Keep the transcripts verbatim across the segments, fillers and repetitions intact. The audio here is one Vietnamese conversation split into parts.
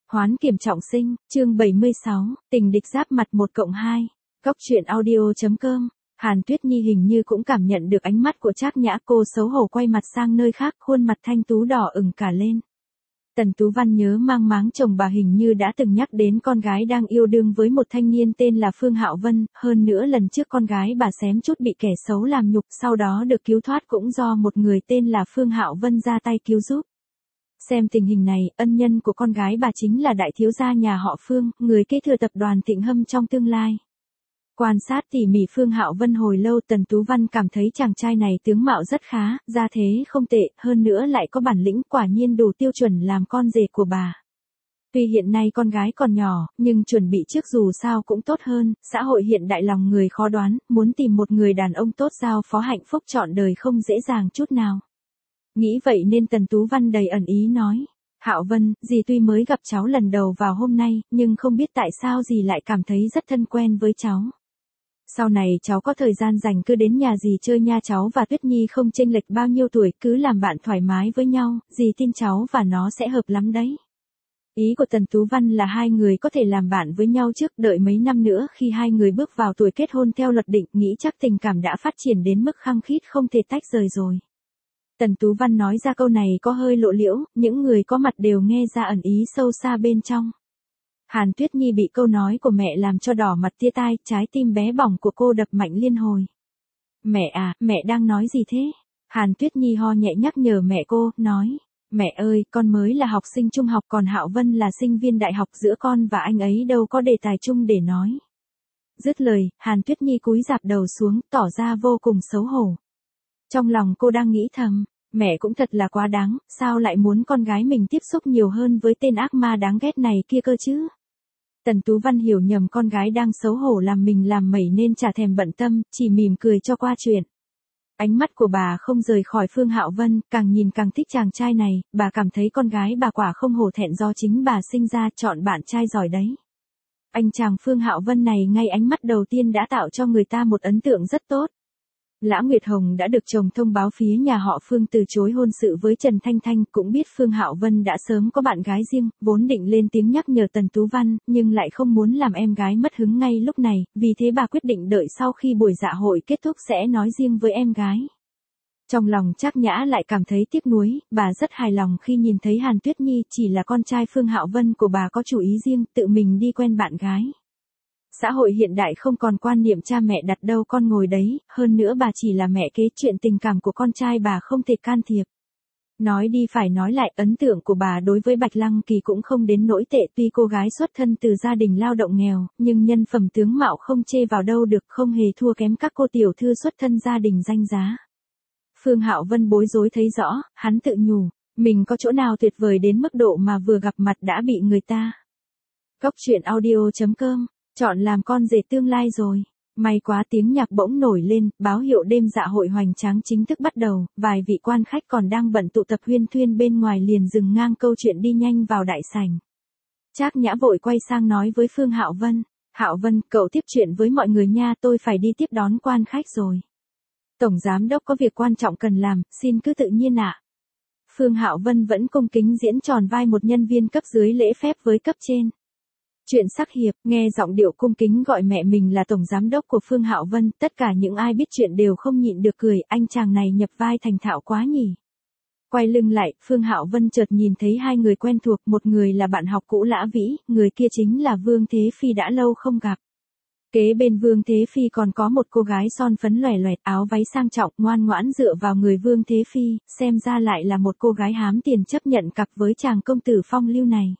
Hoán kiểm trọng sinh, chương bảy mươi sáu, tình địch giáp mặt một cộng hai. Góc truyện audio chấm com. Hàn Tuyết Nhi hình như cũng cảm nhận được ánh mắt của Trác Nhã, cô xấu hổ quay mặt sang nơi khác, khuôn mặt thanh tú đỏ ửng cả lên. Tần Tú Văn nhớ mang máng chồng bà hình như đã từng nhắc đến con gái đang yêu đương với một thanh niên tên là Phương Hạo Vân, hơn nữa lần trước con gái bà xém chút bị kẻ xấu làm nhục, sau đó được cứu thoát cũng do một người tên là Phương Hạo Vân ra tay cứu giúp. Xem tình hình này, ân nhân của con gái bà chính là đại thiếu gia nhà họ Phương, người kế thừa tập đoàn Thịnh Hâm trong tương lai. Quan sát tỉ mỉ Phương Hạo Vân hồi lâu, Tần Tú Văn cảm thấy chàng trai này tướng mạo rất khá, gia thế không tệ, hơn nữa lại có bản lĩnh, quả nhiên đủ tiêu chuẩn làm con rể của bà. Tuy hiện nay con gái còn nhỏ, nhưng chuẩn bị trước dù sao cũng tốt hơn, xã hội hiện đại lòng người khó đoán, muốn tìm một người đàn ông tốt giao phó hạnh phúc trọn đời không dễ dàng chút nào. Nghĩ vậy nên Tần Tú Văn đầy ẩn ý nói, Hạo Vân, dì tuy mới gặp cháu lần đầu vào hôm nay, nhưng không biết tại sao dì lại cảm thấy rất thân quen với cháu. Sau này cháu có thời gian rảnh cứ đến nhà dì chơi nha, cháu và Tuyết Nhi không chênh lệch bao nhiêu tuổi, cứ làm bạn thoải mái với nhau, dì tin cháu và nó sẽ hợp lắm đấy. Ý của Tần Tú Văn là hai người có thể làm bạn với nhau trước, đợi mấy năm nữa khi hai người bước vào tuổi kết hôn theo luật định, nghĩ chắc tình cảm đã phát triển đến mức khăng khít không thể tách rời rồi. Tần Tú Văn nói ra câu này có hơi lộ liễu, những người có mặt đều nghe ra ẩn ý sâu xa bên trong. Hàn Tuyết Nhi bị câu nói của mẹ làm cho đỏ mặt tia tai, trái tim bé bỏng của cô đập mạnh liên hồi. Mẹ à, mẹ đang nói gì thế? Hàn Tuyết Nhi ho nhẹ nhắc nhở mẹ cô, nói, mẹ ơi, con mới là học sinh trung học còn Hạo Vân là sinh viên đại học, giữa con và anh ấy đâu có đề tài chung để nói. Dứt lời, Hàn Tuyết Nhi cúi rạp đầu xuống, tỏ ra vô cùng xấu hổ. Trong lòng cô đang nghĩ thầm, mẹ cũng thật là quá đáng, sao lại muốn con gái mình tiếp xúc nhiều hơn với tên ác ma đáng ghét này kia cơ chứ? Tần Tú Văn hiểu nhầm con gái đang xấu hổ làm mình làm mẩy nên chả thèm bận tâm, chỉ mỉm cười cho qua chuyện. Ánh mắt của bà không rời khỏi Phương Hạo Vân, càng nhìn càng thích chàng trai này, bà cảm thấy con gái bà quả không hổ thẹn do chính bà sinh ra, chọn bạn trai giỏi đấy. Anh chàng Phương Hạo Vân này ngay ánh mắt đầu tiên đã tạo cho người ta một ấn tượng rất tốt. Lã Nguyệt Hồng đã được chồng thông báo phía nhà họ Phương từ chối hôn sự với Trần Thanh Thanh, cũng biết Phương Hạo Vân đã sớm có bạn gái riêng, vốn định lên tiếng nhắc nhở Tần Tú Văn, nhưng lại không muốn làm em gái mất hứng ngay lúc này, vì thế bà quyết định đợi sau khi buổi dạ hội kết thúc sẽ nói riêng với em gái. Trong lòng Trác Nhã lại cảm thấy tiếc nuối, bà rất hài lòng khi nhìn thấy Hàn Tuyết Nhi chỉ là con trai Phương Hạo Vân của bà có chủ ý riêng, tự mình đi quen bạn gái. Xã hội hiện đại không còn quan niệm cha mẹ đặt đâu con ngồi đấy, hơn nữa bà chỉ là mẹ kế, chuyện tình cảm của con trai bà không thể can thiệp. Nói đi phải nói lại, ấn tượng của bà đối với Bạch Lăng Kỳ cũng không đến nỗi tệ, tuy cô gái xuất thân từ gia đình lao động nghèo, nhưng nhân phẩm tướng mạo không chê vào đâu được, không hề thua kém các cô tiểu thư xuất thân gia đình danh giá. Phương Hạo Vân bối rối thấy rõ, hắn tự nhủ, mình có chỗ nào tuyệt vời đến mức độ mà vừa gặp mặt đã bị người ta. Góc truyện audio chấm com. Chọn làm con rể tương lai rồi. May quá tiếng nhạc bỗng nổi lên, báo hiệu đêm dạ hội hoành tráng chính thức bắt đầu, vài vị quan khách còn đang bận tụ tập huyên thuyên bên ngoài liền dừng ngang câu chuyện đi nhanh vào đại sảnh. Trác Nhã vội quay sang nói với Phương Hạo Vân, Hạo Vân, cậu tiếp chuyện với mọi người nha, tôi phải đi tiếp đón quan khách rồi. Tổng giám đốc có việc quan trọng cần làm, xin cứ tự nhiên ạ. Phương Hạo Vân vẫn cung kính diễn tròn vai một nhân viên cấp dưới lễ phép với cấp trên. Chuyện sắc hiệp, nghe giọng điệu cung kính gọi mẹ mình là tổng giám đốc của Phương Hạo Vân, tất cả những ai biết chuyện đều không nhịn được cười, anh chàng này nhập vai thành thạo quá nhỉ. Quay lưng lại, Phương Hạo Vân chợt nhìn thấy hai người quen thuộc, một người là bạn học cũ Lã Vĩ, người kia chính là Vương Thế Phi đã lâu không gặp. Kế bên Vương Thế Phi còn có một cô gái son phấn lòe loẹt, áo váy sang trọng, ngoan ngoãn dựa vào người Vương Thế Phi, xem ra lại là một cô gái hám tiền chấp nhận cặp với chàng công tử phong lưu này.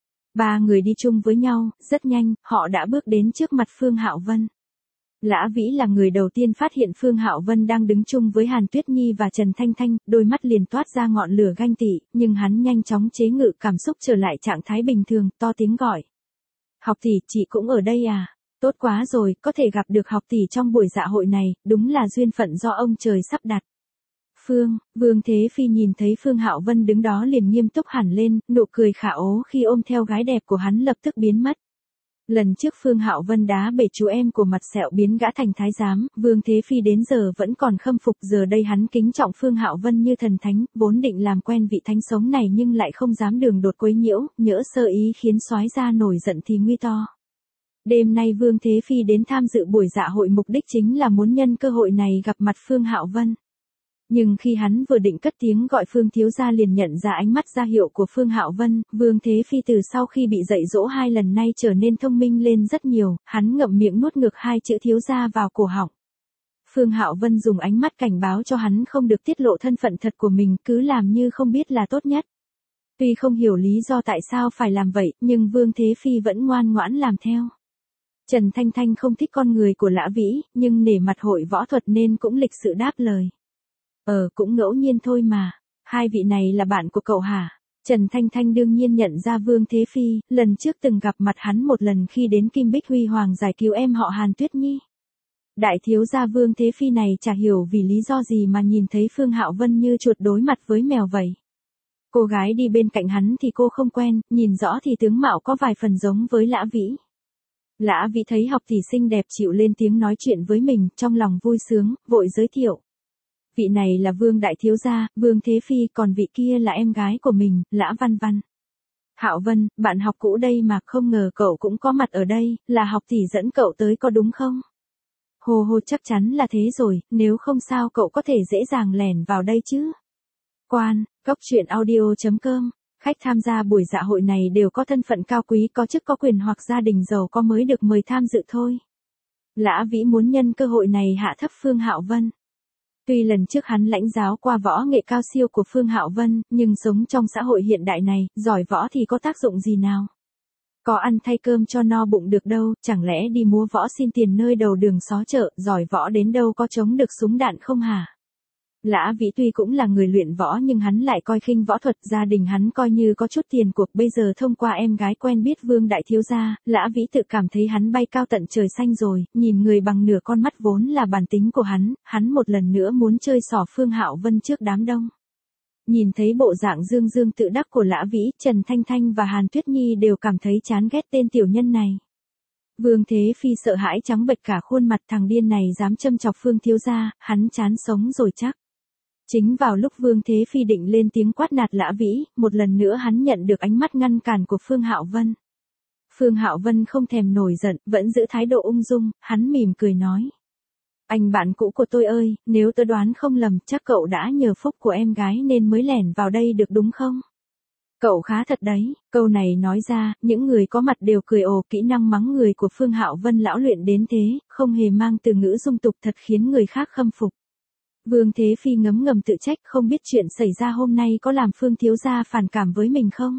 Ba người đi chung với nhau, rất nhanh, họ đã bước đến trước mặt Phương Hạo Vân. Lã Vĩ là người đầu tiên phát hiện Phương Hạo Vân đang đứng chung với Hàn Tuyết Nhi và Trần Thanh Thanh, đôi mắt liền toát ra ngọn lửa ganh tị, nhưng hắn nhanh chóng chế ngự cảm xúc trở lại trạng thái bình thường, to tiếng gọi. Học tỷ, chị cũng ở đây à? Tốt quá rồi, có thể gặp được học tỷ trong buổi dạ hội này, đúng là duyên phận do ông trời sắp đặt. Phương, Vương Thế Phi nhìn thấy Phương Hạo Vân đứng đó liền nghiêm túc hẳn lên, nụ cười khả ố khi ôm theo gái đẹp của hắn lập tức biến mất. Lần trước Phương Hạo Vân đá bể chú em của mặt sẹo biến gã thành thái giám, Vương Thế Phi đến giờ vẫn còn khâm phục, giờ đây hắn kính trọng Phương Hạo Vân như thần thánh, vốn định làm quen vị thánh sống này nhưng lại không dám đường đột quấy nhiễu, nhỡ sơ ý khiến soái gia nổi giận thì nguy to. Đêm nay Vương Thế Phi đến tham dự buổi dạ hội mục đích chính là muốn nhân cơ hội này gặp mặt Phương Hạo Vân. Nhưng khi hắn vừa định cất tiếng gọi Phương thiếu gia liền nhận ra ánh mắt ra hiệu của Phương Hạo Vân, Vương Thế Phi từ sau khi bị dạy dỗ hai lần nay trở nên thông minh lên rất nhiều, hắn ngậm miệng nuốt ngược hai chữ thiếu gia vào cổ họng. Phương Hạo Vân dùng ánh mắt cảnh báo cho hắn không được tiết lộ thân phận thật của mình, cứ làm như không biết là tốt nhất. Tuy không hiểu lý do tại sao phải làm vậy, nhưng Vương Thế Phi vẫn ngoan ngoãn làm theo. Trần Thanh Thanh không thích con người của Lã Vĩ, nhưng nể mặt hội võ thuật nên cũng lịch sự đáp lời. Ờ, cũng ngẫu nhiên thôi mà. Hai vị này là bạn của cậu hả? Trần Thanh Thanh đương nhiên nhận ra Vương Thế Phi, lần trước từng gặp mặt hắn một lần khi đến Kim Bích Huy Hoàng giải cứu em họ Hàn Tuyết Nhi. Đại thiếu gia Vương Thế Phi này chả hiểu vì lý do gì mà nhìn thấy Phương Hạo Vân như chuột đối mặt với mèo vậy. Cô gái đi bên cạnh hắn thì cô không quen, nhìn rõ thì tướng mạo có vài phần giống với Lã Vĩ. Lã Vĩ thấy học tỷ xinh đẹp chịu lên tiếng nói chuyện với mình, trong lòng vui sướng, vội giới thiệu. Vị này là Vương Đại Thiếu Gia, Vương Thế Phi, còn vị kia là em gái của mình, Lã Văn Văn. Hạo Vân, bạn học cũ đây mà, không ngờ cậu cũng có mặt ở đây, là học tỷ dẫn cậu tới có đúng không? Hồ hồ, chắc chắn là thế rồi, nếu không sao cậu có thể dễ dàng lẻn vào đây chứ. Quan, góc truyện audio chấm com. Khách tham gia buổi dạ hội này đều có thân phận cao quý, có chức có quyền hoặc gia đình giàu có mới được mời tham dự thôi. Lã Vĩ muốn nhân cơ hội này hạ thấp Phương Hạo Vân. Tuy lần trước hắn lãnh giáo qua võ nghệ cao siêu của Phương Hạo Vân, nhưng sống trong xã hội hiện đại này, giỏi võ thì có tác dụng gì nào? Có ăn thay cơm cho no bụng được đâu, chẳng lẽ đi múa võ xin tiền nơi đầu đường xó chợ, giỏi võ đến đâu có chống được súng đạn không hả? Lã Vĩ tuy cũng là người luyện võ nhưng hắn lại coi khinh võ thuật, gia đình hắn coi như có chút tiền cuộc, bây giờ thông qua em gái quen biết Vương Đại Thiếu Gia, Lã Vĩ tự cảm thấy hắn bay cao tận trời xanh rồi, nhìn người bằng nửa con mắt vốn là bản tính của hắn, hắn một lần nữa muốn chơi xỏ Phương Hạo Vân trước đám đông. Nhìn thấy bộ dạng dương dương tự đắc của Lã Vĩ, Trần Thanh Thanh và Hàn Tuyết Nhi đều cảm thấy chán ghét tên tiểu nhân này. Vương Thế Phi sợ hãi trắng bệch cả khuôn mặt, thằng điên này dám châm chọc Phương Thiếu Gia, hắn chán sống rồi chắc. Chính vào lúc Vương Thế Phi định lên tiếng quát nạt Lã Vĩ, một lần nữa hắn nhận được ánh mắt ngăn cản của Phương Hạo Vân. Phương Hạo Vân không thèm nổi giận, vẫn giữ thái độ ung dung, hắn mỉm cười nói. Anh bạn cũ của tôi ơi, nếu tôi đoán không lầm, chắc cậu đã nhờ phúc của em gái nên mới lẻn vào đây được đúng không? Cậu khá thật đấy, câu này nói ra, những người có mặt đều cười ồ, kỹ năng mắng người của Phương Hạo Vân lão luyện đến thế, không hề mang từ ngữ dung tục, thật khiến người khác khâm phục. Vương Thế Phi ngấm ngầm tự trách, không biết chuyện xảy ra hôm nay có làm Phương Thiếu Gia phản cảm với mình không?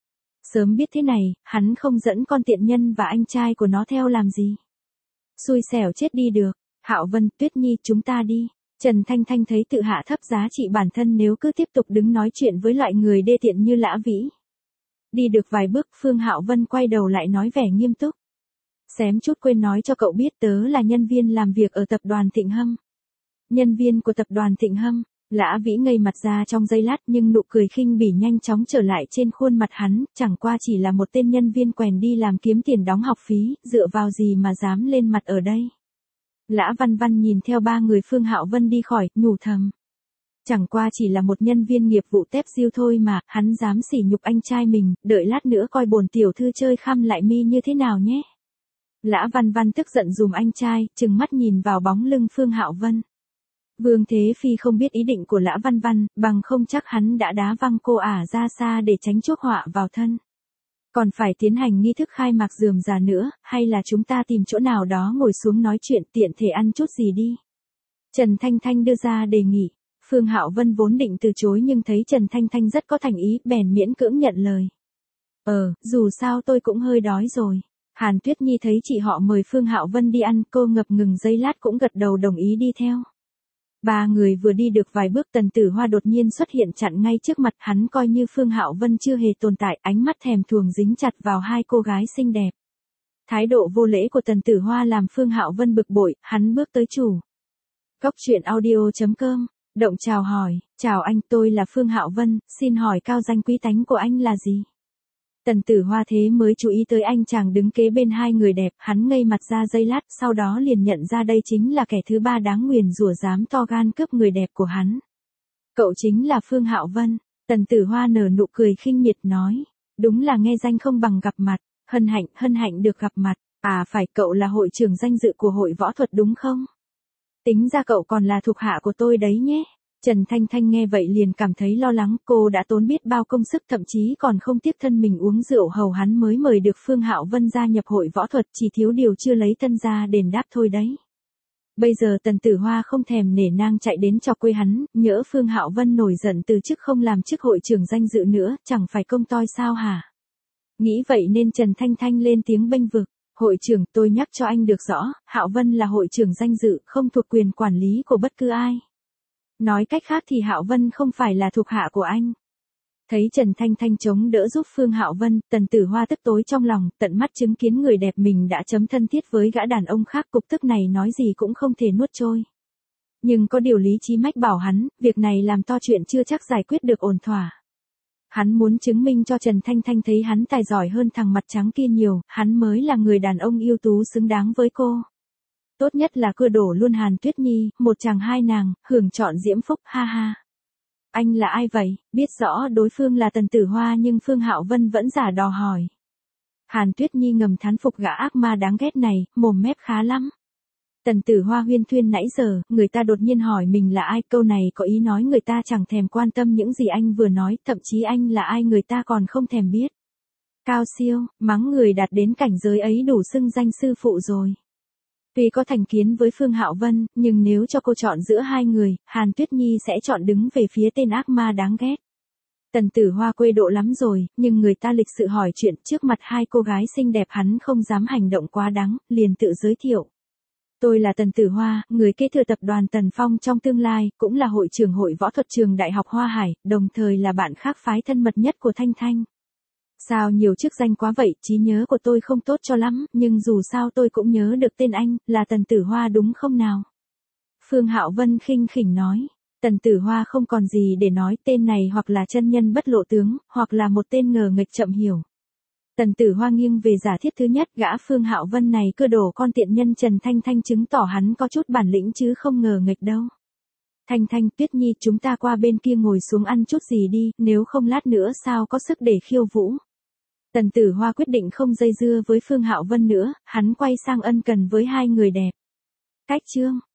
Sớm biết thế này, hắn không dẫn con tiện nhân và anh trai của nó theo làm gì. Xui xẻo chết đi được. Hạo Vân, Tuyết Nhi, chúng ta đi. Trần Thanh Thanh thấy tự hạ thấp giá trị bản thân nếu cứ tiếp tục đứng nói chuyện với loại người đê tiện như Lã Vĩ. Đi được vài bước, Phương Hạo Vân quay đầu lại nói vẻ nghiêm túc. Xém chút quên nói cho cậu biết tớ là nhân viên làm việc ở tập đoàn Thịnh Hâm. Nhân viên của tập đoàn Thịnh Hâm, Lã Vĩ ngây mặt ra trong giây lát nhưng nụ cười khinh bỉ nhanh chóng trở lại trên khuôn mặt hắn, chẳng qua chỉ là một tên nhân viên quèn đi làm kiếm tiền đóng học phí, dựa vào gì mà dám lên mặt ở đây. Lã Văn Văn nhìn theo ba người Phương Hạo Vân đi khỏi, nhủ thầm. Chẳng qua chỉ là một nhân viên nghiệp vụ tép diêu thôi mà, hắn dám sỉ nhục anh trai mình, đợi lát nữa coi bồn tiểu thư chơi khăm lại mi như thế nào nhé. Lã Văn Văn tức giận dùm anh trai, trừng mắt nhìn vào bóng lưng Phương Hạo Vân. Vương Thế Phi không biết ý định của Lã Văn Văn, bằng không chắc hắn đã đá văng cô ả ra xa để tránh chuốc họa vào thân. Còn phải tiến hành nghi thức khai mạc rườm rà nữa, hay là chúng ta tìm chỗ nào đó ngồi xuống nói chuyện tiện thể ăn chút gì đi. Trần Thanh Thanh đưa ra đề nghị. Phương Hạo Vân vốn định từ chối nhưng thấy Trần Thanh Thanh rất có thành ý, bèn miễn cưỡng nhận lời. Ờ, dù sao tôi cũng hơi đói rồi. Hàn Tuyết Nhi thấy chị họ mời Phương Hạo Vân đi ăn, cô ngập ngừng giây lát cũng gật đầu đồng ý đi theo. Ba người vừa đi được vài bước, Tần Tử Hoa đột nhiên xuất hiện chặn ngay trước mặt, hắn coi như Phương Hạo Vân chưa hề tồn tại, ánh mắt thèm thuồng dính chặt vào hai cô gái xinh đẹp. Thái độ vô lễ của Tần Tử Hoa làm Phương Hạo Vân bực bội, hắn bước tới chủ. Góc truyện audio chấm com, động chào hỏi, chào anh, tôi là Phương Hạo Vân, xin hỏi cao danh quý tánh của anh là gì? Tần Tử Hoa thế mới chú ý tới anh chàng đứng kế bên hai người đẹp, hắn ngây mặt ra giây lát, sau đó liền nhận ra đây chính là kẻ thứ ba đáng nguyền rủa dám to gan cướp người đẹp của hắn. Cậu chính là Phương Hạo Vân. Tần Tử Hoa nở nụ cười khinh miệt nói, đúng là nghe danh không bằng gặp mặt, hân hạnh, hân hạnh được gặp mặt, à phải, cậu là hội trưởng danh dự của hội võ thuật đúng không? Tính ra cậu còn là thuộc hạ của tôi đấy nhé. Trần Thanh Thanh nghe vậy liền cảm thấy lo lắng, cô đã tốn biết bao công sức thậm chí còn không tiếc thân mình uống rượu hầu hắn mới mời được Phương Hạo Vân gia nhập hội võ thuật, chỉ thiếu điều chưa lấy thân ra đền đáp thôi đấy. Bây giờ Tần Tử Hoa không thèm nể nang chạy đến cho quê hắn, nhỡ Phương Hạo Vân nổi giận từ chức không làm chức hội trưởng danh dự nữa, chẳng phải công toi sao hả? Nghĩ vậy nên Trần Thanh Thanh lên tiếng bênh vực, hội trưởng, tôi nhắc cho anh được rõ, Hạo Vân là hội trưởng danh dự, không thuộc quyền quản lý của bất cứ ai. Nói cách khác thì Hạo Vân không phải là thuộc hạ của anh. Thấy Trần Thanh Thanh chống đỡ giúp Phương Hạo Vân, Tần Tử Hoa tức tối trong lòng, tận mắt chứng kiến người đẹp mình đã chấm thân thiết với gã đàn ông khác, cục tức này nói gì cũng không thể nuốt trôi. Nhưng có điều lý trí mách bảo hắn, việc này làm to chuyện chưa chắc giải quyết được ổn thỏa. Hắn muốn chứng minh cho Trần Thanh Thanh thấy hắn tài giỏi hơn thằng mặt trắng kia nhiều, hắn mới là người đàn ông ưu tú xứng đáng với cô. Tốt nhất là cưa đổ luôn Hàn Tuyết Nhi, một chàng hai nàng, hưởng trọn diễm phúc, ha ha. Anh là ai vậy? Biết rõ đối phương là Tần Tử Hoa nhưng Phương Hạo Vân vẫn giả đò hỏi. Hàn Tuyết Nhi ngầm thán phục gã ác ma đáng ghét này, mồm mép khá lắm. Tần Tử Hoa huyên thuyên nãy giờ, người ta đột nhiên hỏi mình là ai, câu này có ý nói người ta chẳng thèm quan tâm những gì anh vừa nói, thậm chí anh là ai người ta còn không thèm biết. Cao siêu, mắng người đạt đến cảnh giới ấy đủ xưng danh sư phụ rồi. Tuy có thành kiến với Phương Hạo Vân, nhưng nếu cho cô chọn giữa hai người, Hàn Tuyết Nhi sẽ chọn đứng về phía tên ác ma đáng ghét. Tần Tử Hoa quê độ lắm rồi, nhưng người ta lịch sự hỏi chuyện trước mặt hai cô gái xinh đẹp hắn không dám hành động quá đáng, liền tự giới thiệu. Tôi là Tần Tử Hoa, người kế thừa tập đoàn Tần Phong trong tương lai, cũng là hội trưởng hội võ thuật trường Đại học Hoa Hải, đồng thời là bạn khác phái thân mật nhất của Thanh Thanh. Sao nhiều chức danh quá vậy, trí nhớ của tôi không tốt cho lắm, nhưng dù sao tôi cũng nhớ được tên anh, là Tần Tử Hoa đúng không nào? Phương Hạo Vân khinh khỉnh nói. Tần Tử Hoa không còn gì để nói, tên này hoặc là chân nhân bất lộ tướng, hoặc là một tên ngờ nghệch chậm hiểu. Tần Tử Hoa nghiêng về giả thiết thứ nhất, gã Phương Hạo Vân này cưa đổ con tiện nhân Trần Thanh Thanh chứng tỏ hắn có chút bản lĩnh chứ không ngờ nghệch đâu. Thanh Thanh, Tuyết Nhi, chúng ta qua bên kia ngồi xuống ăn chút gì đi, nếu không lát nữa sao có sức để khiêu vũ. Tần Tử Hoa quyết định không dây dưa với Phương Hạo Vân nữa, hắn quay sang ân cần với hai người đẹp. Cách chương